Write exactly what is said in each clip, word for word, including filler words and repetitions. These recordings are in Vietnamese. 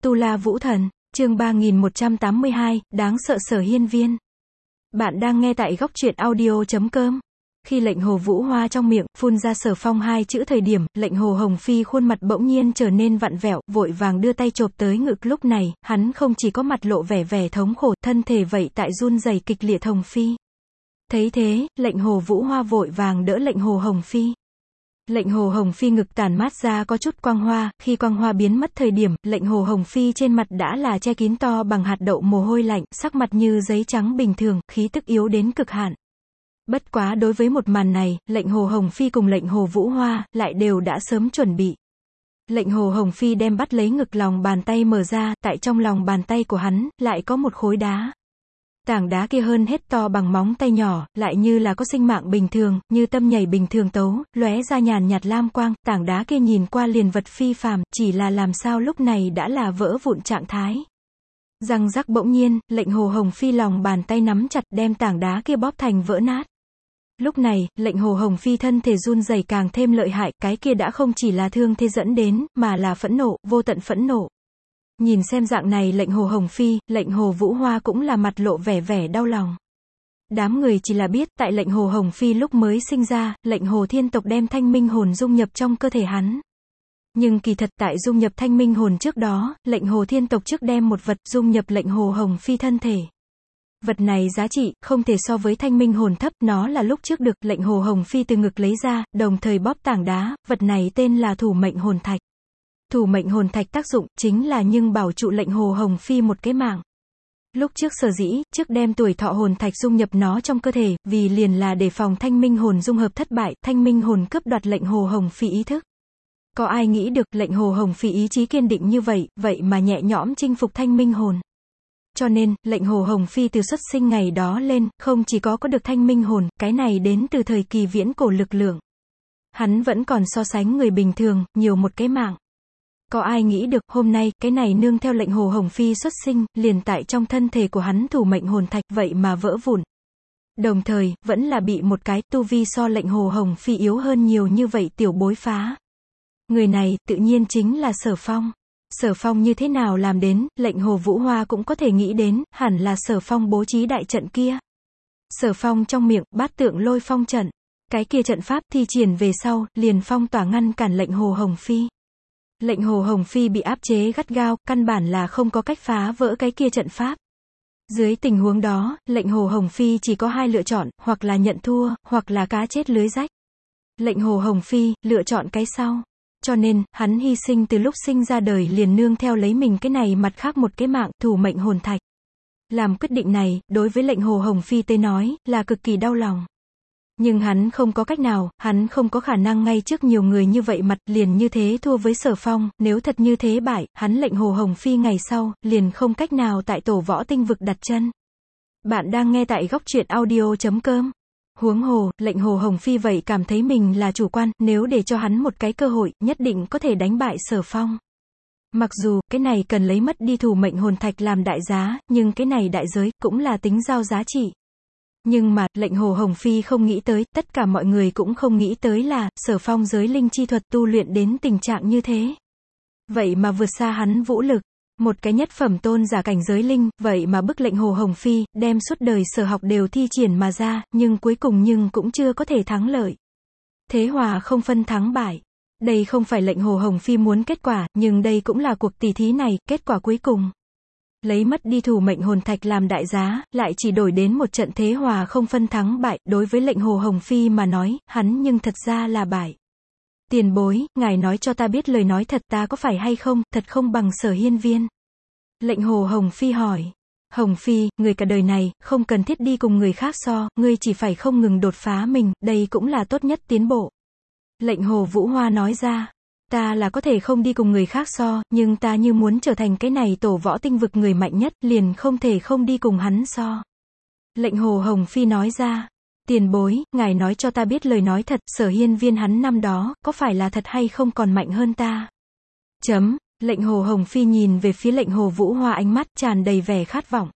Tu La Vũ Thần, chương ba nghìn một trăm tám mươi hai, đáng sợ Sở Hiên Viên. Bạn đang nghe tại góc truyện audio chấm com. Khi lệnh Hồ Vũ Hoa trong miệng, phun ra Sở Phong hai chữ thời điểm, lệnh Hồ Hồng Phi khuôn mặt bỗng nhiên trở nên vặn vẹo, vội vàng đưa tay chộp tới ngực. Lúc này, hắn không chỉ có mặt lộ vẻ vẻ thống khổ, thân thể vậy tại run rẩy kịch liệt. Hồng Phi. Thấy thế, lệnh Hồ Vũ Hoa vội vàng đỡ lệnh Hồ Hồng Phi. Lệnh Hồ Hồng Phi ngực tản mát ra có chút quang hoa, khi quang hoa biến mất thời điểm, lệnh Hồ Hồng Phi trên mặt đã là che kín to bằng hạt đậu mồ hôi lạnh, sắc mặt như giấy trắng bình thường, khí tức yếu đến cực hạn. Bất quá đối với một màn này, lệnh Hồ Hồng Phi cùng lệnh Hồ Vũ Hoa, lại đều đã sớm chuẩn bị. Lệnh Hồ Hồng Phi đem bắt lấy ngực lòng bàn tay mở ra, tại trong lòng bàn tay của hắn, lại có một khối đá. Tảng đá kia hơn hết to bằng móng tay nhỏ, lại như là có sinh mạng bình thường, như tâm nhảy bình thường tấu, lóe ra nhàn nhạt lam quang. Tảng đá kia nhìn qua liền vật phi phàm, chỉ là làm sao lúc này đã là vỡ vụn trạng thái. Răng rắc bỗng nhiên, lệnh Hồ Hồng Phi lòng bàn tay nắm chặt đem tảng đá kia bóp thành vỡ nát. Lúc này, lệnh Hồ Hồng Phi thân thể run rẩy càng thêm lợi hại, cái kia đã không chỉ là thương thế dẫn đến, mà là phẫn nộ, vô tận phẫn nộ. Nhìn xem dạng này lệnh Hồ Hồng Phi, lệnh Hồ Vũ Hoa cũng là mặt lộ vẻ vẻ đau lòng. Đám người chỉ là biết, tại lệnh Hồ Hồng Phi lúc mới sinh ra, lệnh Hồ Thiên Tộc đem thanh minh hồn dung nhập trong cơ thể hắn. Nhưng kỳ thật tại dung nhập thanh minh hồn trước đó, lệnh Hồ Thiên Tộc trước đem một vật dung nhập lệnh Hồ Hồng Phi thân thể. Vật này giá trị, không thể so với thanh minh hồn thấp, nó là lúc trước được lệnh Hồ Hồng Phi từ ngực lấy ra, đồng thời bóp tảng đá, vật này tên là thủ mệnh hồn thạch. Thủ mệnh hồn thạch tác dụng, chính là nhưng bảo trụ lệnh Hồ Hồng Phi một cái mạng. Lúc trước sở dĩ, trước đem tuổi thọ hồn thạch dung nhập nó trong cơ thể, vì liền là để phòng thanh minh hồn dung hợp thất bại, thanh minh hồn cướp đoạt lệnh Hồ Hồng Phi ý thức. Có ai nghĩ được lệnh Hồ Hồng Phi ý chí kiên định như vậy, vậy mà nhẹ nhõm chinh phục thanh minh hồn. Cho nên, lệnh Hồ Hồng Phi từ xuất sinh ngày đó lên, không chỉ có có được thanh minh hồn, cái này đến từ thời kỳ viễn cổ lực lượng. Hắn vẫn còn so sánh người bình thường, nhiều một cái mạng. Có ai nghĩ được, hôm nay, cái này nương theo lệnh Hồ Hồng Phi xuất sinh, liền tại trong thân thể của hắn thủ mệnh hồn thạch, vậy mà vỡ vụn. Đồng thời, vẫn là bị một cái, tu vi so lệnh Hồ Hồng Phi yếu hơn nhiều như vậy tiểu bối phá. Người này, tự nhiên chính là Sở Phong. Sở Phong như thế nào làm đến, lệnh Hồ Vũ Hoa cũng có thể nghĩ đến, hẳn là Sở Phong bố trí đại trận kia. Sở Phong trong miệng, bát tượng lôi phong trận. Cái kia trận pháp thi triển về sau, liền phong tỏa ngăn cản lệnh Hồ Hồng Phi. Lệnh Hồ Hồng Phi bị áp chế gắt gao, căn bản là không có cách phá vỡ cái kia trận pháp. Dưới tình huống đó, lệnh Hồ Hồng Phi chỉ có hai lựa chọn, hoặc là nhận thua, hoặc là cá chết lưới rách. Lệnh Hồ Hồng Phi, lựa chọn cái sau. Cho nên, hắn hy sinh từ lúc sinh ra đời liền nương theo lấy mình cái này mặt khác một cái mạng, thủ mệnh hồn thạch. Làm quyết định này, đối với lệnh Hồ Hồng Phi tới nói, là cực kỳ đau lòng. Nhưng hắn không có cách nào, hắn không có khả năng ngay trước nhiều người như vậy mặt, liền như thế thua với Sở Phong, nếu thật như thế bại, hắn lệnh Hồ Hồng Phi ngày sau, liền không cách nào tại tổ võ tinh vực đặt chân. Bạn đang nghe tại góc truyện audio chấm com. Huống hồ, lệnh Hồ Hồng Phi vậy cảm thấy mình là chủ quan, nếu để cho hắn một cái cơ hội, nhất định có thể đánh bại Sở Phong. Mặc dù, cái này cần lấy mất đi thủ mệnh hồn thạch làm đại giá, nhưng cái này đại giới, cũng là tính giao giá trị. Nhưng mà, lệnh Hồ Hồng Phi không nghĩ tới, tất cả mọi người cũng không nghĩ tới là, Sở Phong giới linh chi thuật tu luyện đến tình trạng như thế. Vậy mà vượt xa hắn vũ lực. Một cái nhất phẩm tôn giả cảnh giới linh, vậy mà bức lệnh Hồ Hồng Phi, đem suốt đời sở học đều thi triển mà ra, nhưng cuối cùng nhưng cũng chưa có thể thắng lợi. Thế hòa không phân thắng bại. Đây không phải lệnh Hồ Hồng Phi muốn kết quả, nhưng đây cũng là cuộc tỷ thí này, kết quả cuối cùng. Lấy mất đi thủ mệnh hồn thạch làm đại giá, lại chỉ đổi đến một trận thế hòa không phân thắng bại, đối với lệnh Hồ Hồng Phi mà nói, hắn nhưng thật ra là bại. Tiền bối, ngài nói cho ta biết lời nói thật, ta có phải hay không, thật không bằng Sở Hiên Viên. Lệnh Hồ Hồng Phi hỏi. Hồng Phi, người cả đời này, không cần thiết đi cùng người khác so, ngươi chỉ phải không ngừng đột phá mình, đây cũng là tốt nhất tiến bộ. Lệnh Hồ Vũ Hoa nói ra. Ta là có thể không đi cùng người khác so, nhưng ta như muốn trở thành cái này tổ võ tinh vực người mạnh nhất, liền không thể không đi cùng hắn so. Lệnh Hồ Hồng Phi nói ra. Tiền bối, ngài nói cho ta biết lời nói thật, Sở Hiên Viên hắn năm đó, có phải là thật hay không còn mạnh hơn ta? Chấm, lệnh Hồ Hồng Phi nhìn về phía lệnh Hồ Vũ Hoa ánh mắt tràn đầy vẻ khát vọng.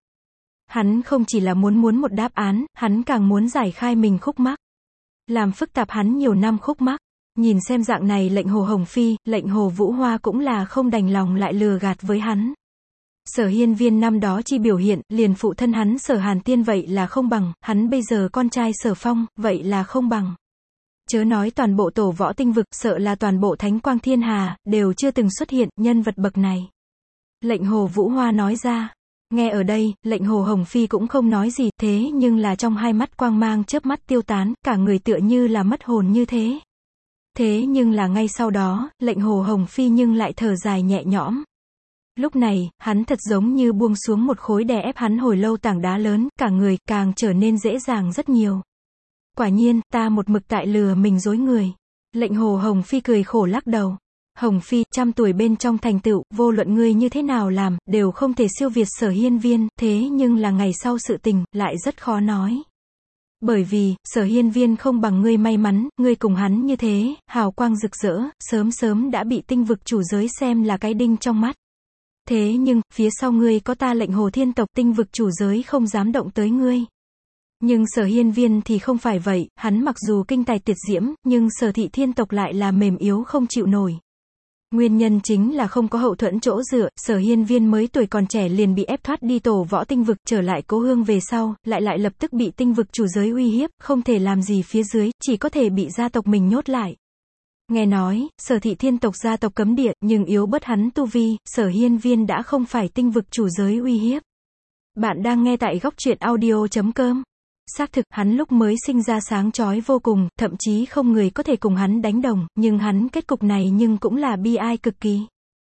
Hắn không chỉ là muốn muốn một đáp án, hắn càng muốn giải khai mình khúc mắc. Làm phức tạp hắn nhiều năm khúc mắc. Nhìn xem dạng này lệnh Hồ Hồng Phi, lệnh Hồ Vũ Hoa cũng là không đành lòng lại lừa gạt với hắn. Sở Hiên Viên năm đó chi biểu hiện, liền phụ thân hắn Sở Hàn Tiên vậy là không bằng, hắn bây giờ con trai Sở Phong, vậy là không bằng. Chớ nói toàn bộ tổ võ tinh vực, sợ là toàn bộ thánh quang thiên hà, đều chưa từng xuất hiện, nhân vật bậc này. Lệnh Hồ Vũ Hoa nói ra. Nghe ở đây, lệnh Hồ Hồng Phi cũng không nói gì, thế nhưng là trong hai mắt quang mang chớp mắt tiêu tán, cả người tựa như là mất hồn như thế. Thế nhưng là ngay sau đó, lệnh Hồ Hồng Phi nhưng lại thở dài nhẹ nhõm. Lúc này, hắn thật giống như buông xuống một khối đè ép hắn hồi lâu tảng đá lớn, cả người càng trở nên dễ dàng rất nhiều. Quả nhiên, ta một mực tại lừa mình dối người. Lệnh Hồ Hồng Phi cười khổ lắc đầu. Hồng Phi, trăm tuổi bên trong thành tựu, vô luận ngươi như thế nào làm, đều không thể siêu việt Sở Hiên Viên, thế nhưng là ngày sau sự tình, lại rất khó nói. Bởi vì, Sở Hiên Viên không bằng ngươi may mắn, ngươi cùng hắn như thế, hào quang rực rỡ, sớm sớm đã bị tinh vực chủ giới xem là cái đinh trong mắt. Thế nhưng, phía sau ngươi có ta lệnh Hồ Thiên tộc, tinh vực chủ giới không dám động tới ngươi. Nhưng Sở Hiên Viên thì không phải vậy, hắn mặc dù kinh tài tuyệt diễm, nhưng Sở Thị Thiên tộc lại là mềm yếu không chịu nổi. Nguyên nhân chính là không có hậu thuẫn chỗ dựa, Sở Hiên Viên mới tuổi còn trẻ liền bị ép thoát đi tổ võ tinh vực, trở lại cố hương về sau, lại lại lập tức bị tinh vực chủ giới uy hiếp, không thể làm gì phía dưới, chỉ có thể bị gia tộc mình nhốt lại. Nghe nói, Sở Thị Thiên tộc gia tộc cấm địa, nhưng yếu bớt hắn tu vi, Sở Hiên Viên đã không phải tinh vực chủ giới uy hiếp. Bạn đang nghe tại góc truyện audio chấm com. Xác thực, hắn lúc mới sinh ra sáng chói vô cùng, thậm chí không người có thể cùng hắn đánh đồng, nhưng hắn kết cục này nhưng cũng là bi ai cực kỳ.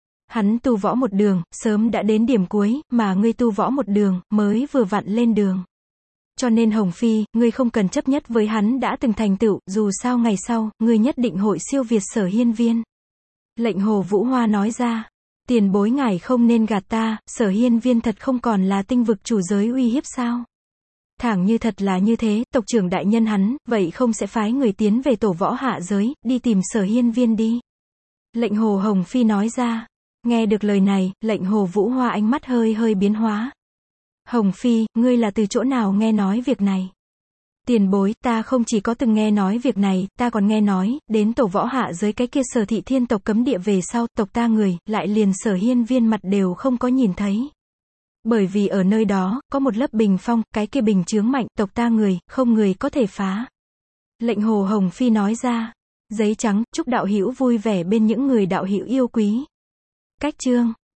Hắn tu võ một đường, sớm đã đến điểm cuối, mà ngươi tu võ một đường, mới vừa vặn lên đường. Cho nên Hồng Phi, ngươi không cần chấp nhất với hắn đã từng thành tựu, dù sao ngày sau, ngươi nhất định hội siêu việt Sở Hiên Viên. Lệnh Hồ Vũ Hoa nói ra, tiền bối ngài không nên gạt ta, Sở Hiên Viên thật không còn là tinh vực chủ giới uy hiếp sao? Thẳng như thật là như thế, tộc trưởng đại nhân hắn, vậy không sẽ phái người tiến về tổ võ hạ giới, đi tìm Sở Hiên Viên đi. Lệnh Hồ Hồng Phi nói ra. Nghe được lời này, lệnh Hồ Vũ Hoa ánh mắt hơi hơi biến hóa. Hồng Phi, ngươi là từ chỗ nào nghe nói việc này? Tiền bối, ta không chỉ có từng nghe nói việc này, ta còn nghe nói, đến tổ võ hạ giới cái kia Sở Thị Thiên tộc cấm địa về sau, tộc ta người, lại liền Sở Hiên Viên mặt đều không có nhìn thấy. Bởi vì ở nơi đó, có một lớp bình phong, cái kia bình chướng mạnh, tộc ta người, không người có thể phá. Lệnh Hồ Hồng Phi nói ra. Giấy trắng, chúc đạo hữu vui vẻ bên những người đạo hữu yêu quý. Cách chương.